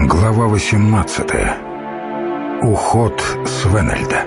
Глава 18. Уход Свенельда.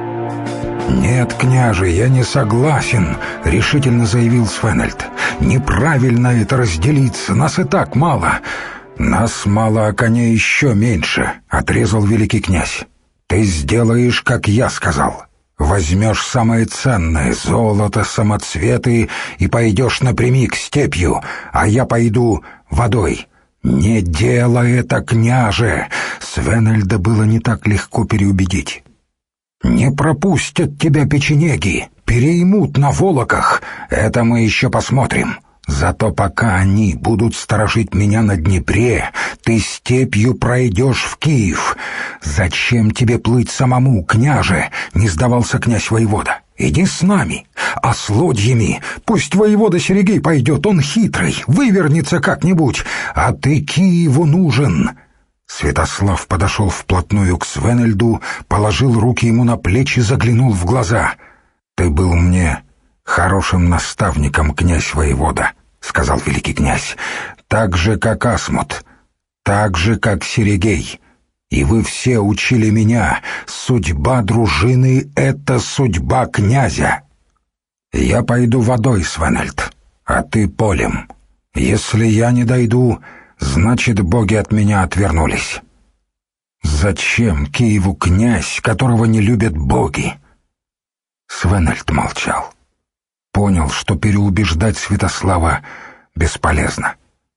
«Нет, княже, я не согласен», — решительно заявил Свенельд. «Неправильно это разделиться, нас и так мало». «Нас мало, а коней еще меньше», — отрезал великий князь. «Ты сделаешь, как я сказал. Возьмешь самое ценное — золото, самоцветы, и пойдешь напрямик степью, а я пойду водой». «Не делай это, княже!» Свенельда было не так легко переубедить. «Не пропустят тебя печенеги, переймут на волоках. Это мы еще посмотрим. Зато пока они будут сторожить меня на Днепре, ты степью пройдешь в Киев. Зачем тебе плыть самому, княже?» — не сдавался князь-воевода. «Иди с нами, а с лодьями пусть воевода Серегей пойдет, он хитрый, вывернется как-нибудь, а ты Киеву нужен». Святослав подошел вплотную к Свенельду, положил руки ему на плечи, заглянул в глаза. «Ты был мне хорошим наставником, князь-воевода», — сказал великий князь, — «так же, как Асмут, так же, как Серегей. И вы все учили меня, судьба дружины — это судьба князя. Я пойду водой, Свенельд, а ты полем. Если я не дойду, значит, боги от меня отвернулись». «Зачем Киеву князь, которого не любят боги?» Свенельд молчал. Понял, что переубеждать Святослава бесполезно.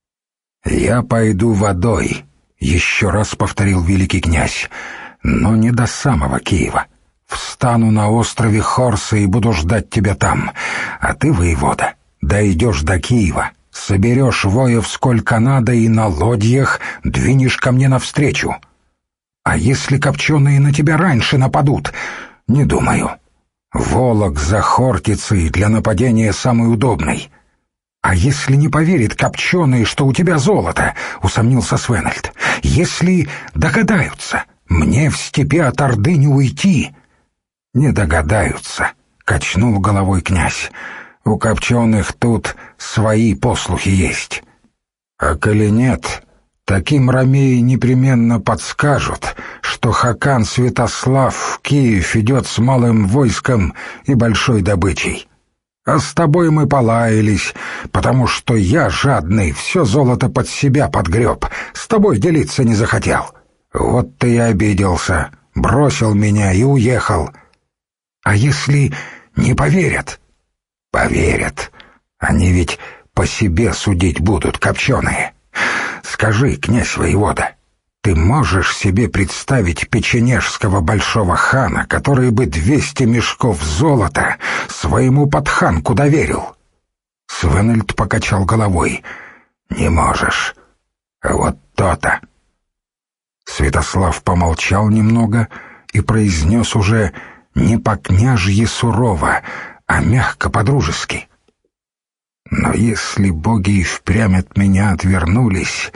«Я пойду водой», — еще раз повторил великий князь, — «но не до самого Киева. Встану на острове Хорса и буду ждать тебя там. А ты, воевода, дойдешь до Киева, соберешь воев сколько надо и на лодьях двинешь ко мне навстречу. А если копченые на тебя раньше нападут? Не думаю. Волок за Хортицей для нападения самый удобный». «А если не поверит копченый, что у тебя золото?» — усомнился Свенельд. «Если догадаются, мне в степи от Орды не уйти». «Не догадаются», — качнул головой князь. «У копченых тут свои послухи есть. А коли нет, таким ромеи непременно подскажут, что Хакан Святослав в Киев идет с малым войском и большой добычей. А с тобой мы полаялись, потому что я, жадный, все золото под себя подгреб, с тобой делиться не захотел. Вот ты и обиделся, бросил меня и уехал. А если не поверят?» «Поверят. Они ведь по себе судить будут, копченые. Скажи, князь-воевода, ты можешь себе представить печенежского большого хана, который бы 200 мешков золота своему подханку доверил?» Свенельд покачал головой. «Не можешь. Вот то-то». Святослав помолчал немного и произнес уже не по-княжье сурово, а мягко по-дружески. «Но если боги и впрямь от меня отвернулись,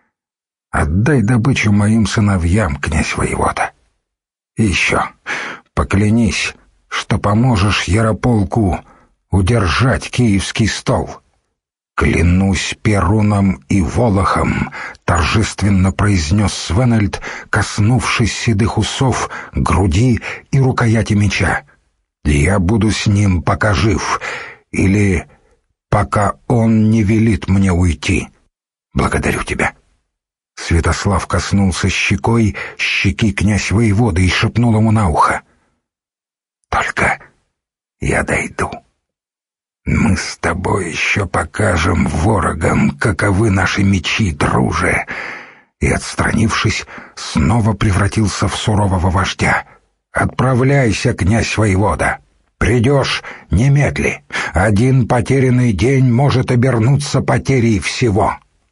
отдай добычу моим сыновьям, князь-воевода. И еще поклянись, что поможешь Ярополку удержать киевский стол». «Клянусь Перуном и Волохом», — торжественно произнес Свенельд, коснувшись седых усов, груди и рукояти меча. «Я буду с ним, пока жив, или пока он не велит мне уйти. Благодарю тебя». Святослав коснулся щекой щеки князь-воеводы и шепнул ему на ухо: «Только я дойду. Мы с тобой еще покажем ворогам, каковы наши мечи, друже». И, отстранившись, снова превратился в сурового вождя. «Отправляйся, князь-воевода. Придешь — немедли. Один потерянный день может обернуться потерей всего».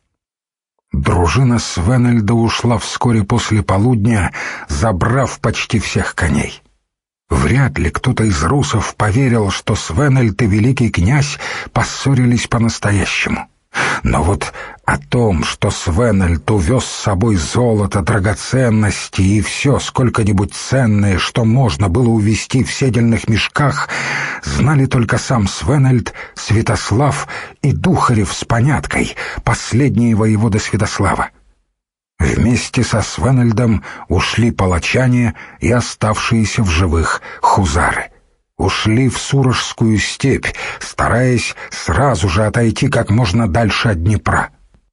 Дружина Свенельда ушла вскоре после полудня, забрав почти всех коней. Вряд ли кто-то из русов поверил, что Свенельд и великий князь поссорились по-настоящему. Но вот о том, что Свенельд увез с собой золото, драгоценности и все сколько-нибудь ценное, что можно было увезти в седельных мешках, знали только сам Свенельд, Святослав и Духарев с Поняткой, последние воеводы Святослава. Вместе со Свенельдом ушли палачане и оставшиеся в живых хузары. Ушли в Сурожскую степь, стараясь сразу же отойти как можно дальше от Днепра.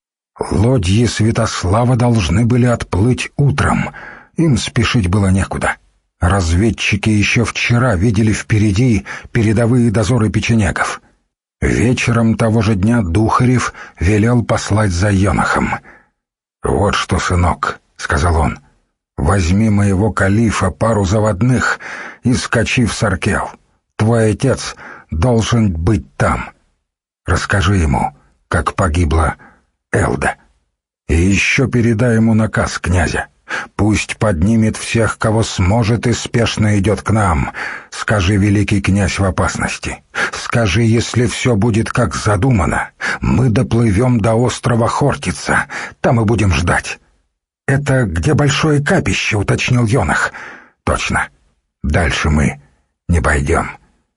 Лодьи Святослава должны были отплыть утром. Им спешить было некуда. Разведчики еще вчера видели впереди передовые дозоры печенегов. Вечером того же дня Духарев велел послать за Йонахом. «Вот что, сынок», — сказал он, — «возьми моего калифа, пару заводных и скачи в Саркел. Твой отец должен быть там. Расскажи ему, как погибла Элда. И еще передай ему наказ князя. Пусть поднимет всех, кого сможет, и спешно идет к нам. Скажи, великий князь в опасности. Скажи, если все будет как задумано, мы доплывем до острова Хортица. Там и будем ждать». «Это где большое капище?» — уточнил Йонах. «Точно. Дальше мы не пойдем.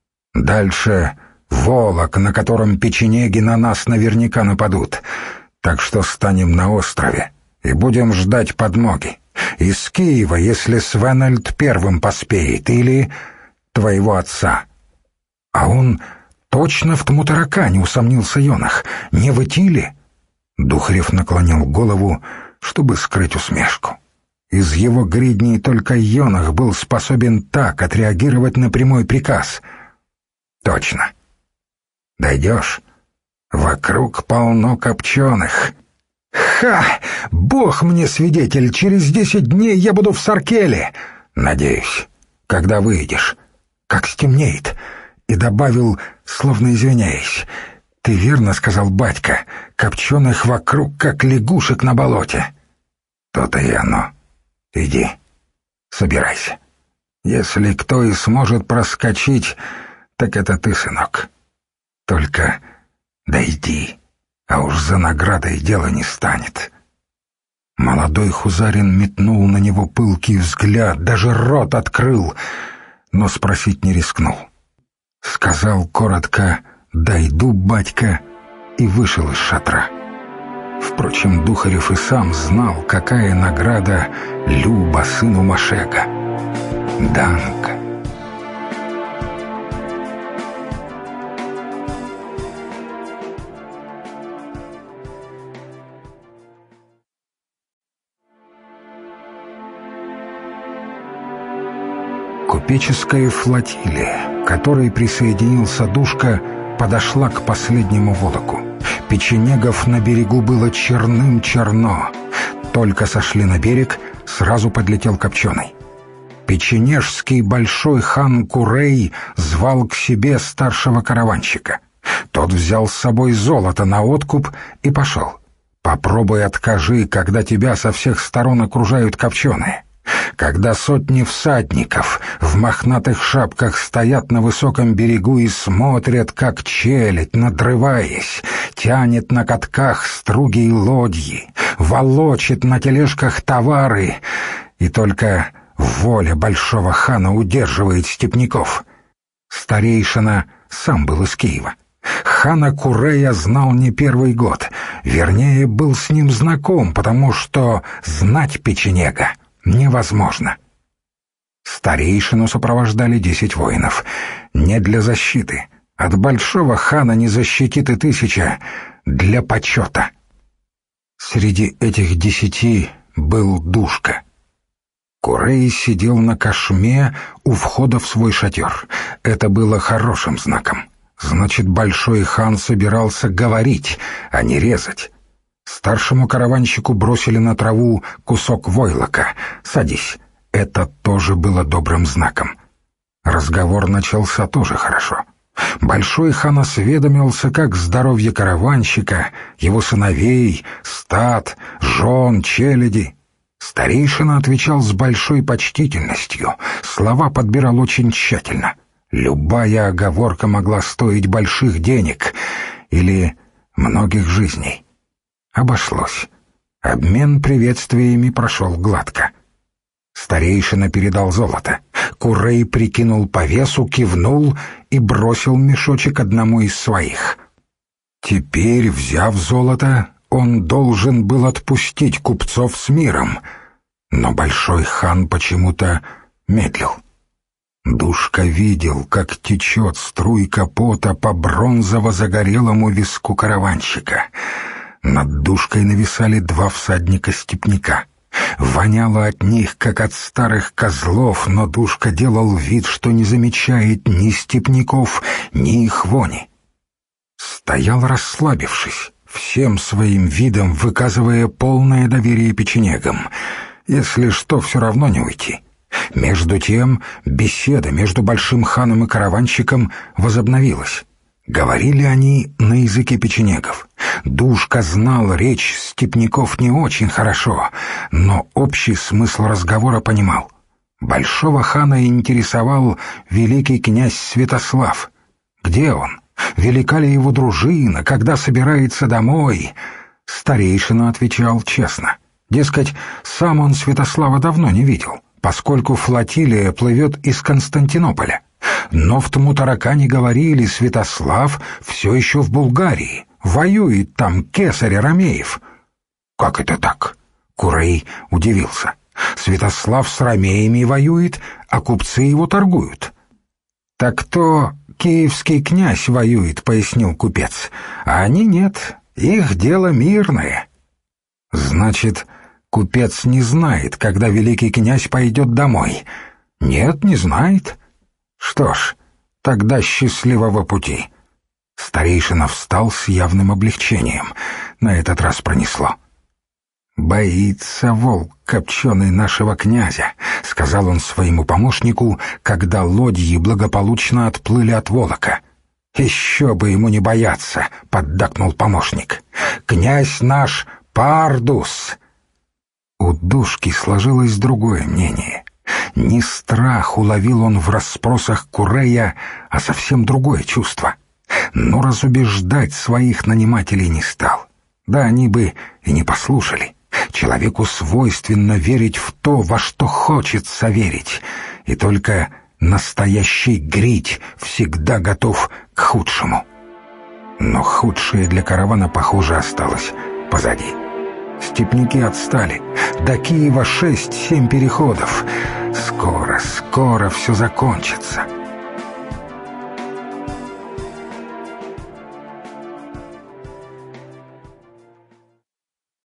Дальше Волок, на котором печенеги на нас наверняка нападут. Так что станем на острове и будем ждать подмоги. Из Киева, если Свенельд первым поспеет, или твоего отца». «А он точно в Тмутаракане?» — усомнился Йонах. «Не в Итиле?» Духарев наклонил голову, чтобы скрыть усмешку. Из его гридней только Йонах был способен так отреагировать на прямой приказ. «Точно. Дойдешь? Вокруг полно копченых». «Ха! Бог мне свидетель, через 10 дней я буду в Саркеле!» «Надеюсь. Когда выйдешь?» «Как стемнеет». И добавил, словно извиняясь: «Ты верно сказал, батька, копченых вокруг, как лягушек на болоте». «То-то и оно. Иди, собирайся. Если кто и сможет проскочить, так это ты, сынок. Только дойди, а уж за наградой дело не станет». Молодой хузарин метнул на него пылкий взгляд, даже рот открыл, но спросить не рискнул. Сказал коротко: «Дойду, батька», и вышел из шатра. Впрочем, Духарев и сам знал, какая награда Люба сыну Машека. Данка. Купеческая флотилия, к которой присоединился Душка, подошла к последнему Волоку. Печенегов на берегу было черным-черно. Только сошли на берег, сразу подлетел Копченый. Печенежский большой хан Курей звал к себе старшего караванщика. Тот взял с собой золото на откуп и пошел. Попробуй откажи, когда тебя со всех сторон окружают копченые. Когда сотни всадников в мохнатых шапках стоят на высоком берегу и смотрят, как челядь, надрываясь, тянет на катках струги и лодьи, волочит на тележках товары, и только воля большого хана удерживает степняков. Старейшина сам был из Киева. Хана Курея знал не первый год, вернее, был с ним знаком, потому что знать печенега невозможно. Старейшину сопровождали 10 воинов. Не для защиты. От большого хана не защитит и 1000. Для почета. Среди этих 10 был Душка. Курей сидел на кошме у входа в свой шатер. Это было хорошим знаком. Значит, большой хан собирался говорить, а не резать. Старшему караванщику бросили на траву кусок войлока. «Садись». Это тоже было добрым знаком. Разговор начался тоже хорошо. Большой хан осведомился, как здоровье караванщика, его сыновей, стад, жен, челяди. Старейшина отвечал с большой почтительностью, слова подбирал очень тщательно. Любая оговорка могла стоить больших денег или многих жизней. Обошлось. Обмен приветствиями прошел гладко. Старейшина передал золото. Курей прикинул по весу, кивнул и бросил мешочек одному из своих. Теперь, взяв золото, он должен был отпустить купцов с миром. Но большой хан почему-то медлил. Душка видел, как течет струйка пота по бронзово-загорелому виску караванщика. Над Душкой нависали два всадника-степняка. Воняло от них, как от старых козлов, но Душка делал вид, что не замечает ни степняков, ни их вони. Стоял расслабившись, всем своим видом выказывая полное доверие печенегам. Если что, все равно не уйти. Между тем беседа между большим ханом и караванщиком возобновилась. Говорили они на языке печенегов. Душка знал речь степняков не очень хорошо, но общий смысл разговора понимал. Большого хана интересовал великий князь Святослав. Где он? Велика ли его дружина? Когда собирается домой? Старейшина отвечал честно. Дескать, сам он Святослава давно не видел, поскольку флотилия плывет из Константинополя. Но в Тмутаракане говорили, Святослав все еще в Булгарии, воюет там кесарь Ромеев. «Как это так?» — Курей удивился. «Святослав с ромеями воюет, а купцы его торгуют». «Так то киевский князь воюет», — пояснил купец, «а они нет, их дело мирное». «Значит, купец не знает, когда великий князь пойдет домой?» «Нет, не знает». «Что ж, тогда счастливого пути». Старейшина встал с явным облегчением. На этот раз пронесло. «Боится волк копченый нашего князя», — сказал он своему помощнику, когда лодьи благополучно отплыли от Волока. «Еще бы ему не бояться», — поддакнул помощник. «Князь наш Пардус». У Душки сложилось другое мнение. Не страх уловил он в расспросах Курея, а совсем другое чувство. Но разубеждать своих нанимателей не стал. Да они бы и не послушали. Человеку свойственно верить в то, во что хочется верить, и только настоящий грить всегда готов к худшему. Но худшее для каравана, похоже, осталось позади. Степняки отстали. До Киева 6-7 переходов. Скоро все закончится.